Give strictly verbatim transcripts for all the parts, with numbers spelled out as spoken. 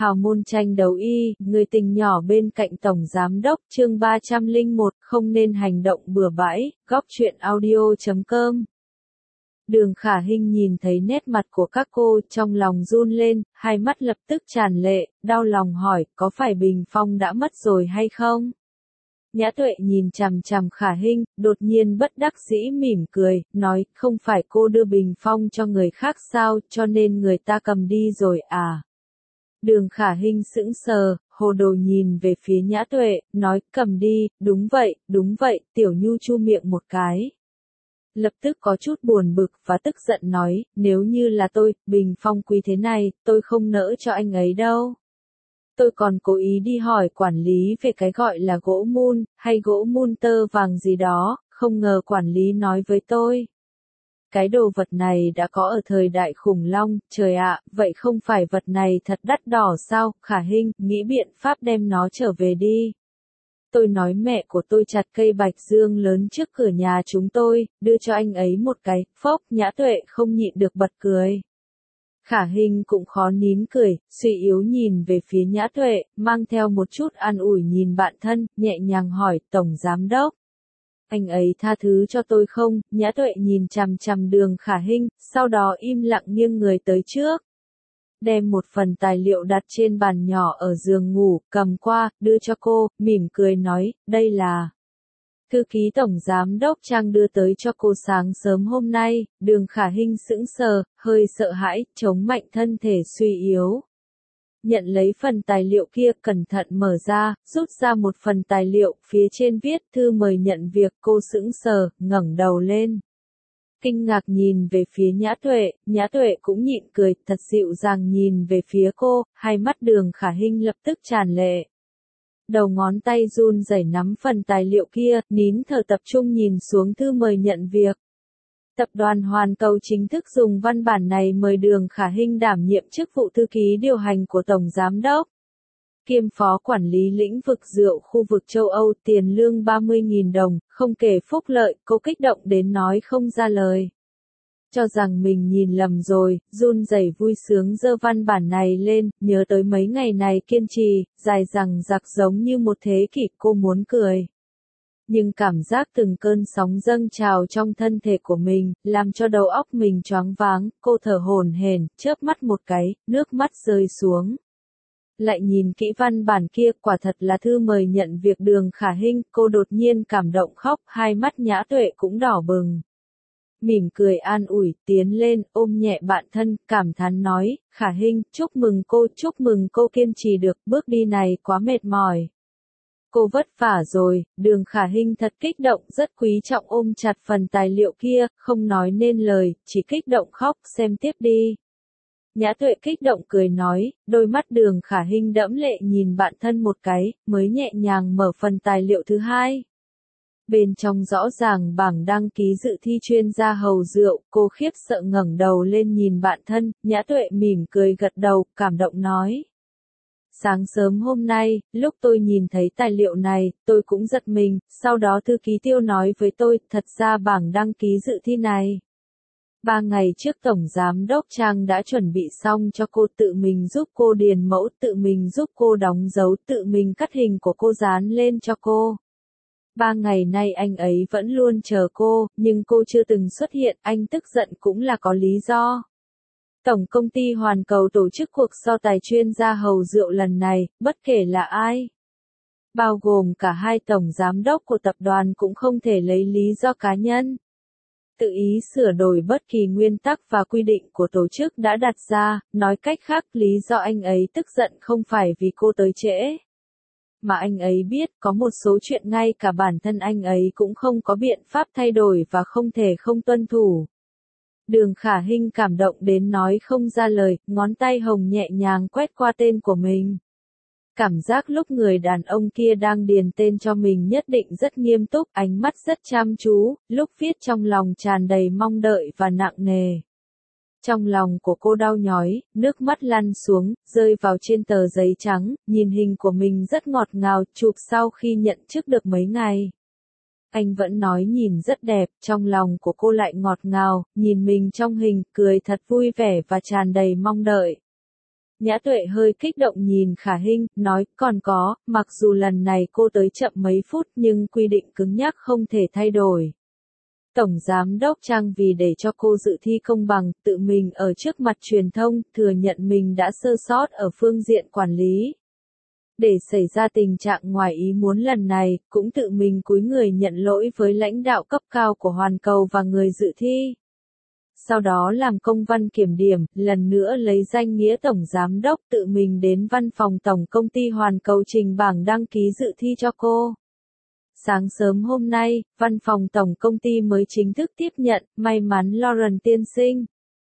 Hào môn tranh đấu y, người tình nhỏ bên cạnh tổng giám đốc, chương ba trăm lẻ một, không nên hành động bừa bãi, góc truyện audio chấm com. Đường Khả Hinh nhìn thấy nét mặt của các cô, trong lòng run lên, hai mắt lập tức tràn lệ, đau lòng hỏi, có phải Bình Phong đã mất rồi hay không? Nhã Tuệ nhìn chằm chằm Khả Hinh, đột nhiên bất đắc dĩ mỉm cười, nói, không phải cô đưa Bình Phong cho người khác sao, cho nên người ta cầm đi rồi à? Đường Khả Hinh sững sờ, hồ đồ nhìn về phía Nhã Tuệ, nói, cầm đi, đúng vậy, đúng vậy, Tiểu Nhu chu miệng một cái. Lập tức có chút buồn bực và tức giận nói, nếu như là tôi, Bình Phong quý thế này, tôi không nỡ cho anh ấy đâu. Tôi còn cố ý đi hỏi quản lý về cái gọi là gỗ mun, hay gỗ mun tơ vàng gì đó, không ngờ quản lý nói với tôi. Cái đồ vật này đã có ở thời đại khủng long, trời ạ, vậy không phải vật này thật đắt đỏ sao, Khả Hinh, nghĩ biện pháp đem nó trở về đi. Tôi nói mẹ của tôi chặt cây bạch dương lớn trước cửa nhà chúng tôi, đưa cho anh ấy một cái, phốc, Nhã Tuệ không nhịn được bật cười. Khả Hinh cũng khó nín cười, suy yếu nhìn về phía Nhã Tuệ, mang theo một chút an ủi nhìn bạn thân, nhẹ nhàng hỏi, Tổng Giám Đốc. Anh ấy tha thứ cho tôi không? Nhã Tuệ nhìn chằm chằm Đường Khả Hinh, sau đó im lặng nghiêng người tới trước. Đem một phần tài liệu đặt trên bàn nhỏ ở giường ngủ, cầm qua, đưa cho cô, mỉm cười nói, đây là thư ký Tổng Giám Đốc Trang đưa tới cho cô sáng sớm hôm nay. Đường Khả Hinh sững sờ, hơi sợ hãi, chống mạnh thân thể suy yếu. Nhận lấy phần tài liệu kia, cẩn thận mở ra, rút ra một phần tài liệu, phía trên viết thư mời nhận việc, cô sững sờ, ngẩng đầu lên. Kinh ngạc nhìn về phía Nhã Tuệ, Nhã Tuệ cũng nhịn cười, thật dịu dàng nhìn về phía cô, hai mắt Đường Khả Hinh lập tức tràn lệ. Đầu ngón tay run rẩy nắm phần tài liệu kia, nín thở tập trung nhìn xuống thư mời nhận việc. Tập đoàn Hoàn Cầu chính thức dùng văn bản này mời Đường Khả Hinh đảm nhiệm chức vụ thư ký điều hành của Tổng Giám Đốc. Kiêm phó quản lý lĩnh vực rượu khu vực châu Âu, tiền lương ba mươi nghìn đồng, không kể phúc lợi, cô kích động đến nói không ra lời. Cho rằng mình nhìn lầm rồi, run rẩy vui sướng giơ văn bản này lên, nhớ tới mấy ngày này kiên trì, dài dằng dặc giống như một thế kỷ, cô muốn cười. Nhưng cảm giác từng cơn sóng dâng trào trong thân thể của mình, làm cho đầu óc mình choáng váng, cô thở hổn hển, chớp mắt một cái, nước mắt rơi xuống. Lại nhìn kỹ văn bản kia, quả thật là thư mời nhận việc Đường Khả Hinh, cô đột nhiên cảm động khóc, hai mắt Nhã Tuệ cũng đỏ bừng. Mỉm cười an ủi, tiến lên, ôm nhẹ bạn thân, cảm thán nói, Khả Hinh, chúc mừng cô, chúc mừng cô kiên trì được, bước đi này quá mệt mỏi. Cô vất vả rồi, Đường Khả Hinh thật kích động, rất quý trọng ôm chặt phần tài liệu kia, không nói nên lời, chỉ kích động khóc, xem tiếp đi. Nhã Tuệ kích động cười nói, đôi mắt Đường Khả Hinh đẫm lệ nhìn bạn thân một cái, mới nhẹ nhàng mở phần tài liệu thứ hai. Bên trong rõ ràng bảng đăng ký dự thi chuyên gia hầu rượu, cô khiếp sợ ngẩng đầu lên nhìn bạn thân, Nhã Tuệ mỉm cười gật đầu, cảm động nói. Sáng sớm hôm nay, lúc tôi nhìn thấy tài liệu này, tôi cũng giật mình, sau đó thư ký Tiêu nói với tôi, thật ra bảng đăng ký dự thi này. Ba ngày trước Tổng Giám Đốc Trang đã chuẩn bị xong cho cô, tự mình giúp cô điền mẫu, tự mình giúp cô đóng dấu, tự mình cắt hình của cô dán lên cho cô. Ba ngày nay anh ấy vẫn luôn chờ cô, nhưng cô chưa từng xuất hiện, anh tức giận cũng là có lý do. Tổng công ty Hoàn Cầu tổ chức cuộc so tài chuyên gia hầu rượu lần này, bất kể là ai. Bao gồm cả hai tổng giám đốc của tập đoàn cũng không thể lấy lý do cá nhân. Tự ý sửa đổi bất kỳ nguyên tắc và quy định của tổ chức đã đặt ra, nói cách khác lý do anh ấy tức giận không phải vì cô tới trễ. Mà anh ấy biết có một số chuyện ngay cả bản thân anh ấy cũng không có biện pháp thay đổi và không thể không tuân thủ. Đường Khả Hinh cảm động đến nói không ra lời, ngón tay hồng nhẹ nhàng quét qua tên của mình. Cảm giác lúc người đàn ông kia đang điền tên cho mình nhất định rất nghiêm túc, ánh mắt rất chăm chú, lúc viết trong lòng tràn đầy mong đợi và nặng nề. Trong lòng của cô đau nhói, nước mắt lăn xuống, rơi vào trên tờ giấy trắng, nhìn hình của mình rất ngọt ngào, chụp sau khi nhận chức được mấy ngày. Anh vẫn nói nhìn rất đẹp, trong lòng của cô lại ngọt ngào, nhìn mình trong hình, cười thật vui vẻ và tràn đầy mong đợi. Nhã Tuệ hơi kích động nhìn Khả Hinh, nói, còn có, mặc dù lần này cô tới chậm mấy phút nhưng quy định cứng nhắc không thể thay đổi. Tổng Giám đốc Trang vì để cho cô dự thi công bằng, tự mình ở trước mặt truyền thông, thừa nhận mình đã sơ sót ở phương diện quản lý. Để xảy ra tình trạng ngoài ý muốn lần này, cũng tự mình cúi người nhận lỗi với lãnh đạo cấp cao của Hoàn Cầu và người dự thi. Sau đó làm công văn kiểm điểm, lần nữa lấy danh nghĩa Tổng Giám đốc tự mình đến văn phòng Tổng Công ty Hoàn Cầu trình bảng đăng ký dự thi cho cô. Sáng sớm hôm nay, văn phòng Tổng Công ty mới chính thức tiếp nhận, may mắn Lauren tiên sinh.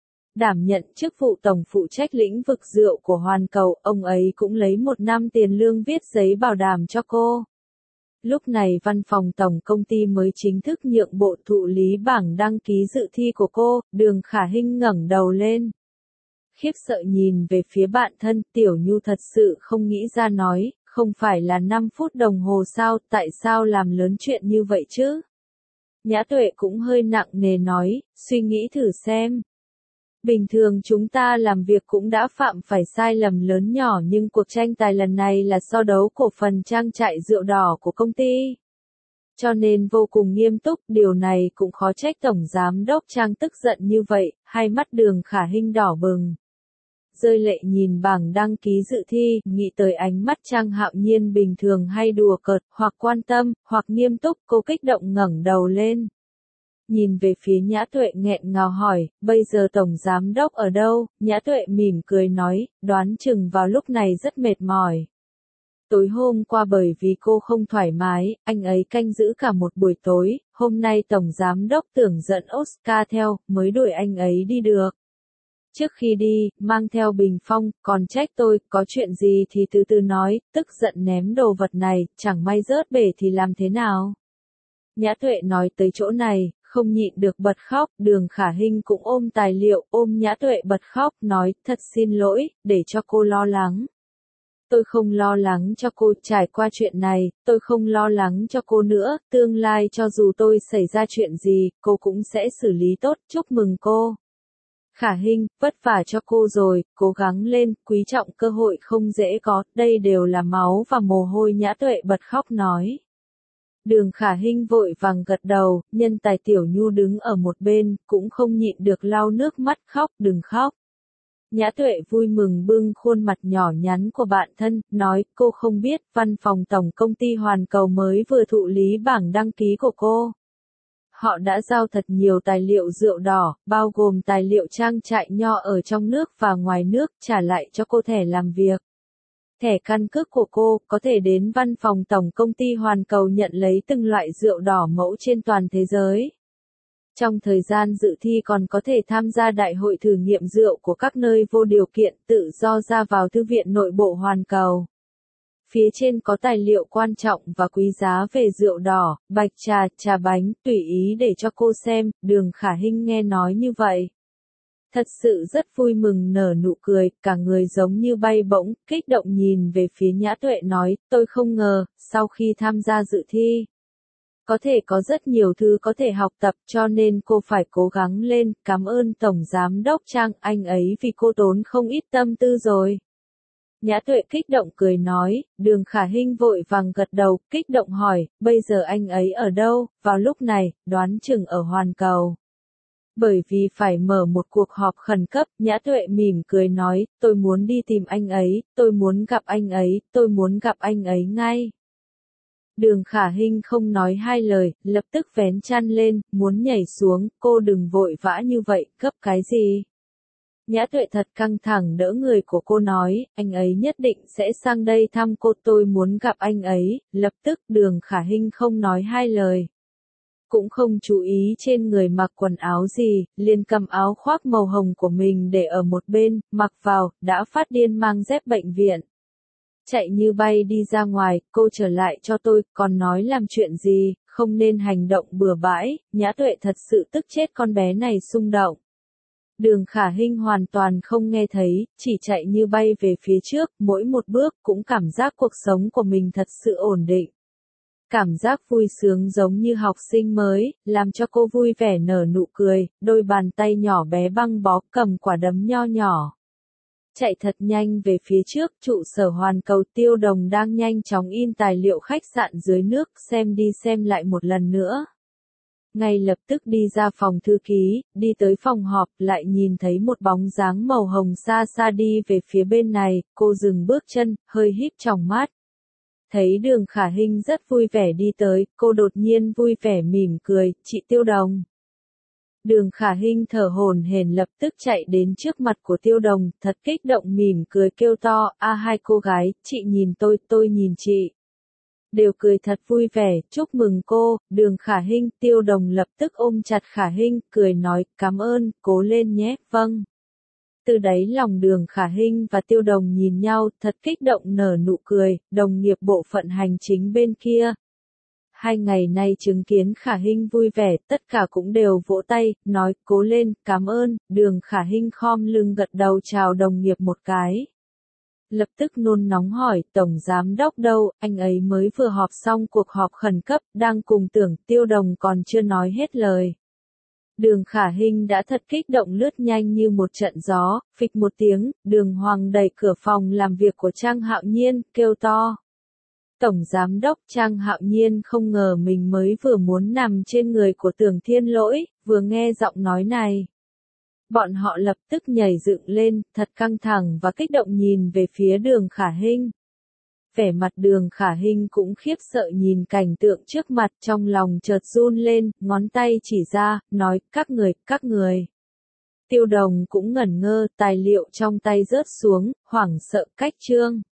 Đảm nhận chức vụ Tổng phụ trách lĩnh vực rượu của Hoàn Cầu, ông ấy cũng lấy một năm tiền lương viết giấy bảo đảm cho cô. Lúc này văn phòng Tổng Công ty mới chính thức nhượng bộ thụ lý bảng đăng ký dự thi của cô, Đường Khả Hinh ngẩng đầu lên. Khiếp sợ nhìn về phía bạn thân, Tiểu Nhu thật sự không nghĩ ra nói, không phải là năm phút đồng hồ sao, tại sao làm lớn chuyện như vậy chứ? Nhã Tuệ cũng hơi nặng nề nói, suy nghĩ thử xem. Bình thường chúng ta làm việc cũng đã phạm phải sai lầm lớn nhỏ nhưng cuộc tranh tài lần này là so đấu cổ phần trang trại rượu đỏ của công ty. Cho nên vô cùng nghiêm túc, điều này cũng khó trách Tổng Giám đốc Trang tức giận như vậy, hai mắt Đường Khả Hinh đỏ bừng. Rơi lệ nhìn bảng đăng ký dự thi, nghĩ tới ánh mắt Trang Hạo Nhiên bình thường hay đùa cợt, hoặc quan tâm, hoặc nghiêm túc, cô kích động ngẩng đầu lên. Nhìn về phía Nhã Tuệ nghẹn ngào hỏi, bây giờ Tổng Giám đốc ở đâu? Nhã Tuệ mỉm cười nói, đoán chừng vào lúc này rất mệt mỏi. Tối hôm qua bởi vì cô không thoải mái, anh ấy canh giữ cả một buổi tối, hôm nay Tổng Giám đốc tưởng dẫn Oscar theo, mới đuổi anh ấy đi được. Trước khi đi, mang theo bình phong, còn trách tôi, có chuyện gì thì từ từ nói, tức giận ném đồ vật này, chẳng may rớt bể thì làm thế nào? Nhã Tuệ nói tới chỗ này, không nhịn được bật khóc, Đường Khả Hinh cũng ôm tài liệu, ôm Nhã Tuệ bật khóc, nói, thật xin lỗi, để cho cô lo lắng. Tôi không lo lắng cho cô, trải qua chuyện này, tôi không lo lắng cho cô nữa, tương lai cho dù tôi xảy ra chuyện gì, cô cũng sẽ xử lý tốt, chúc mừng cô. Khả Hinh, vất vả cho cô rồi, cố gắng lên, quý trọng cơ hội không dễ có, đây đều là máu và mồ hôi. Nhã Tuệ bật khóc nói. Đường Khả Hinh vội vàng gật đầu, nhân tài Tiểu Nhu đứng ở một bên, cũng không nhịn được lau nước mắt khóc, đừng khóc. Nhã Tuệ vui mừng bưng khuôn mặt nhỏ nhắn của bạn thân, nói, cô không biết, văn phòng Tổng Công ty Hoàn Cầu mới vừa thụ lý bảng đăng ký của cô. Họ đã giao thật nhiều tài liệu rượu đỏ, bao gồm tài liệu trang trại nho ở trong nước và ngoài nước, trả lại cho cô thẻ làm việc. Thẻ căn cước của cô, có thể đến văn phòng Tổng Công ty Hoàn Cầu nhận lấy từng loại rượu đỏ mẫu trên toàn thế giới. Trong thời gian dự thi còn có thể tham gia đại hội thử nghiệm rượu của các nơi vô điều kiện tự do ra vào thư viện nội bộ Hoàn Cầu. Phía trên có tài liệu quan trọng và quý giá về rượu đỏ, bạch trà, trà bánh, tùy ý để cho cô xem, Đường Khả Hinh nghe nói như vậy. Thật sự rất vui mừng nở nụ cười, cả người giống như bay bổng, kích động nhìn về phía Nhã Tuệ nói, tôi không ngờ, sau khi tham gia dự thi, có thể có rất nhiều thứ có thể học tập cho nên cô phải cố gắng lên, cảm ơn Tổng Giám đốc Trang, anh ấy vì cô tốn không ít tâm tư rồi. Nhã Tuệ kích động cười nói, Đường Khả Hinh vội vàng gật đầu, kích động hỏi, bây giờ anh ấy ở đâu? Vào lúc này, đoán chừng ở Hoàn Cầu. Bởi vì phải mở một cuộc họp khẩn cấp, Nhã Tuệ mỉm cười nói, tôi muốn đi tìm anh ấy, tôi muốn gặp anh ấy, tôi muốn gặp anh ấy ngay. Đường Khả Hinh không nói hai lời, lập tức vén chăn lên, muốn nhảy xuống, cô đừng vội vã như vậy, gấp cái gì? Nhã Tuệ thật căng thẳng đỡ người của cô nói, anh ấy nhất định sẽ sang đây thăm cô, tôi muốn gặp anh ấy, lập tức Đường Khả Hinh không nói hai lời. Cũng không chú ý trên người mặc quần áo gì, liền cầm áo khoác màu hồng của mình để ở một bên, mặc vào, đã phát điên mang dép bệnh viện. Chạy như bay đi ra ngoài, cô trở lại cho tôi, còn nói làm chuyện gì, không nên hành động bừa bãi, Nhã Tuệ thật sự tức chết con bé này xung động. Đường Khả Hinh hoàn toàn không nghe thấy, chỉ chạy như bay về phía trước, mỗi một bước cũng cảm giác cuộc sống của mình thật sự ổn định. Cảm giác vui sướng giống như học sinh mới, làm cho cô vui vẻ nở nụ cười, đôi bàn tay nhỏ bé băng bó cầm quả đấm nho nhỏ. Chạy thật nhanh về phía trước, trụ sở hoàn cầu Tiêu Đồng đang nhanh chóng in tài liệu khách sạn dưới nước, xem đi xem lại một lần nữa. Ngay lập tức đi ra phòng thư ký, đi tới phòng họp, lại nhìn thấy một bóng dáng màu hồng xa xa đi về phía bên này, cô dừng bước chân, hơi híp tròng mắt. Thấy Đường Khả Hinh rất vui vẻ đi tới, cô đột nhiên vui vẻ mỉm cười, chị Tiêu Đồng. Đường Khả Hinh thở hổn hển lập tức chạy đến trước mặt của Tiêu Đồng, thật kích động mỉm cười kêu to, a hai cô gái, chị nhìn tôi, tôi nhìn chị. Đều cười thật vui vẻ, chúc mừng cô. Đường Khả Hinh, Tiêu Đồng lập tức ôm chặt Khả Hinh, cười nói, cảm ơn, cố lên nhé, vâng. Từ đáy lòng Đường Khả Hinh và Tiêu Đồng nhìn nhau, thật kích động nở nụ cười, đồng nghiệp bộ phận hành chính bên kia. Hai ngày nay chứng kiến Khả Hinh vui vẻ, tất cả cũng đều vỗ tay, nói, cố lên, cảm ơn. Đường Khả Hinh khom lưng gật đầu chào đồng nghiệp một cái. Lập tức nôn nóng hỏi, Tổng Giám Đốc đâu, anh ấy mới vừa họp xong cuộc họp khẩn cấp, đang cùng tưởng. Tiêu Đồng còn chưa nói hết lời. Đường Khả Hinh đã thật kích động lướt nhanh như một trận gió, phịch một tiếng, Đường Hoàng đẩy cửa phòng làm việc của Trang Hạo Nhiên, kêu to. Tổng Giám Đốc Trang Hạo Nhiên không ngờ mình mới vừa muốn nằm trên người của Tưởng Thiên Lỗi, vừa nghe giọng nói này. Bọn họ lập tức nhảy dựng lên, thật căng thẳng và kích động nhìn về phía Đường Khả Hinh. Vẻ mặt Đường Khả Hinh cũng khiếp sợ nhìn cảnh tượng trước mặt, trong lòng chợt run lên, ngón tay chỉ ra, nói, các người, các người. Tiêu Đồng cũng ngẩn ngơ, tài liệu trong tay rớt xuống, hoảng sợ cách trương.